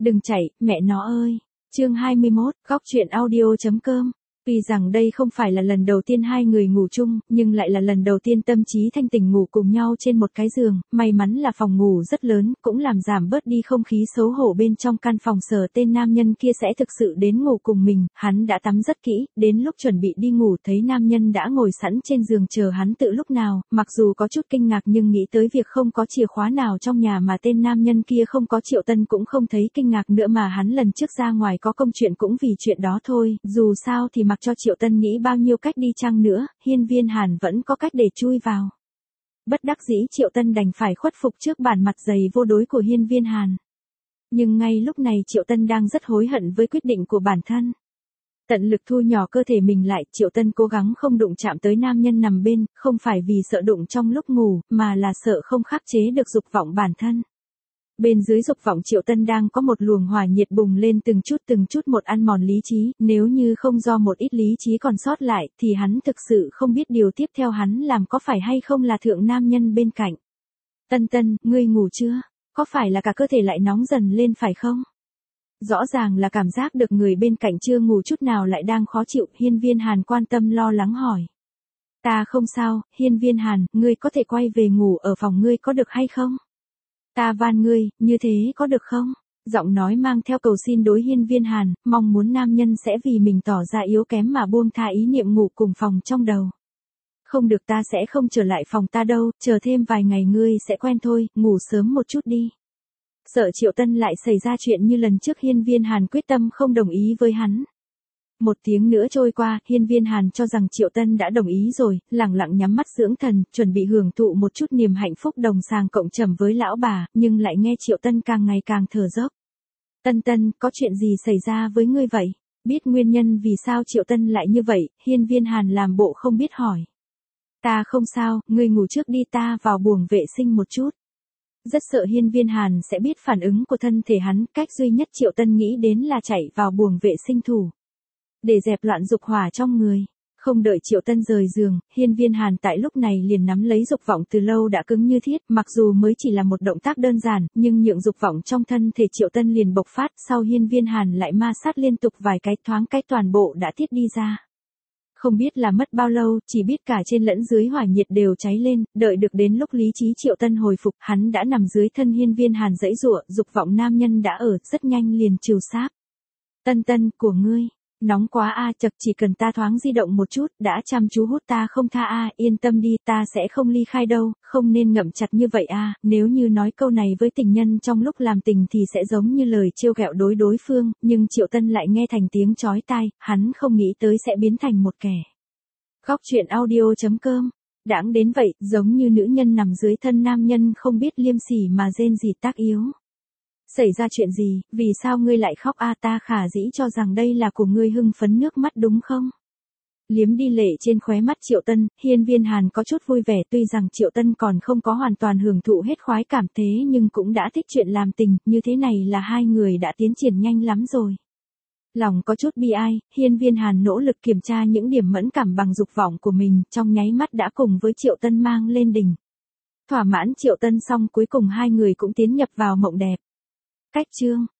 Đừng chạy, mẹ nó ơi. Chương 21, góc truyện audio.com. Tuy rằng đây không phải là lần đầu tiên hai người ngủ chung, nhưng lại là lần đầu tiên tâm trí thanh tỉnh ngủ cùng nhau trên một cái giường, may mắn là phòng ngủ rất lớn, cũng làm giảm bớt đi không khí xấu hổ bên trong căn phòng sở tên nam nhân kia sẽ thực sự đến ngủ cùng mình, hắn đã tắm rất kỹ, đến lúc chuẩn bị đi ngủ thấy nam nhân đã ngồi sẵn trên giường chờ hắn tự lúc nào, mặc dù có chút kinh ngạc nhưng nghĩ tới việc không có chìa khóa nào trong nhà mà tên nam nhân kia không có Triệu Tân cũng không thấy kinh ngạc nữa mà hắn lần trước ra ngoài có công chuyện cũng vì chuyện đó thôi, dù sao thì mặc cho Triệu Tân nghĩ bao nhiêu cách đi chăng nữa, Hiên Viên Hàn vẫn có cách để chui vào. Bất đắc dĩ Triệu Tân đành phải khuất phục trước bản mặt dày vô đối của Hiên Viên Hàn. Nhưng ngay lúc này Triệu Tân đang rất hối hận với quyết định của bản thân. Tận lực thu nhỏ cơ thể mình lại, Triệu Tân cố gắng không đụng chạm tới nam nhân nằm bên, không phải vì sợ đụng trong lúc ngủ, mà là sợ không khắc chế được dục vọng bản thân. Bên dưới dục vọng Triệu Tân đang có một luồng hỏa nhiệt bùng lên từng chút một ăn mòn lý trí, nếu như không do một ít lý trí còn sót lại, thì hắn thực sự không biết điều tiếp theo hắn làm có phải hay không là thượng nam nhân bên cạnh. Tân Tân, ngươi ngủ chưa? Có phải là cả cơ thể lại nóng dần lên phải không? Rõ ràng là cảm giác được người bên cạnh chưa ngủ chút nào lại đang khó chịu, Hiên Viên Hàn quan tâm lo lắng hỏi. Ta không sao, Hiên Viên Hàn, ngươi có thể quay về ngủ ở phòng ngươi có được hay không? Ta van ngươi, như thế có được không? Giọng nói mang theo cầu xin đối Hiên Viên Hàn, mong muốn nam nhân sẽ vì mình tỏ ra yếu kém mà buông tha ý niệm ngủ cùng phòng trong đầu. Không được, ta sẽ không trở lại phòng ta đâu, chờ thêm vài ngày ngươi sẽ quen thôi, ngủ sớm một chút đi. Sợ Triệu Tân lại xảy ra chuyện như lần trước, Hiên Viên Hàn quyết tâm không đồng ý với hắn. Một tiếng nữa trôi qua, Hiên Viên Hàn cho rằng Triệu Tân đã đồng ý rồi, lẳng lặng nhắm mắt dưỡng thần, chuẩn bị hưởng thụ một chút niềm hạnh phúc đồng sàng cộng trầm với lão bà, nhưng lại nghe Triệu Tân càng ngày càng thở dốc. Tân Tân, có chuyện gì xảy ra với ngươi vậy? Biết nguyên nhân vì sao Triệu Tân lại như vậy, Hiên Viên Hàn làm bộ không biết hỏi. Ta không sao, ngươi ngủ trước đi, ta vào buồng vệ sinh một chút. Rất sợ Hiên Viên Hàn sẽ biết phản ứng của thân thể hắn, cách duy nhất Triệu Tân nghĩ đến là chạy vào buồng vệ sinh thủ. Để dẹp loạn dục hỏa trong người. Không đợi Triệu Tân rời giường, Hiên Viên Hàn tại lúc này liền nắm lấy dục vọng từ lâu đã cứng như thiết, mặc dù mới chỉ là một động tác đơn giản, nhưng nhượng dục vọng trong thân thể Triệu Tân liền bộc phát, sau Hiên Viên Hàn lại ma sát liên tục vài cái, thoáng cái toàn bộ đã tiết đi ra. Không biết là mất bao lâu, chỉ biết cả trên lẫn dưới hỏa nhiệt đều cháy lên, đợi được đến lúc lý trí Triệu Tân hồi phục, hắn đã nằm dưới thân Hiên Viên Hàn giãy giụa, dục vọng nam nhân đã ở, rất nhanh liền trừ sáp. Tân Tân, của ngươi. Nóng quá a, chật, chỉ cần ta thoáng di động một chút, đã chăm chú hút ta không tha a, yên tâm đi, ta sẽ không ly khai đâu, không nên ngậm chặt như vậy a, nếu như nói câu này với tình nhân trong lúc làm tình thì sẽ giống như lời trêu ghẹo đối phương, nhưng Triệu Tân lại nghe thành tiếng chói tai, hắn không nghĩ tới sẽ biến thành một kẻ. Góc truyện audio.com. Đãng đến vậy, giống như nữ nhân nằm dưới thân nam nhân không biết liêm sỉ mà rên rỉ tác yếu. Xảy ra chuyện gì, vì sao ngươi lại khóc a, ta khả dĩ cho rằng đây là của ngươi hưng phấn nước mắt đúng không? Liếm đi lệ trên khóe mắt Triệu Tân, Hiên Viên Hàn có chút vui vẻ, tuy rằng Triệu Tân còn không có hoàn toàn hưởng thụ hết khoái cảm thế nhưng cũng đã thích chuyện làm tình, như thế này là hai người đã tiến triển nhanh lắm rồi. Lòng có chút bi ai, Hiên Viên Hàn nỗ lực kiểm tra những điểm mẫn cảm bằng dục vọng của mình, trong nháy mắt đã cùng với Triệu Tân mang lên đỉnh. Thỏa mãn Triệu Tân xong cuối cùng hai người cũng tiến nhập vào mộng đẹp. Cách chương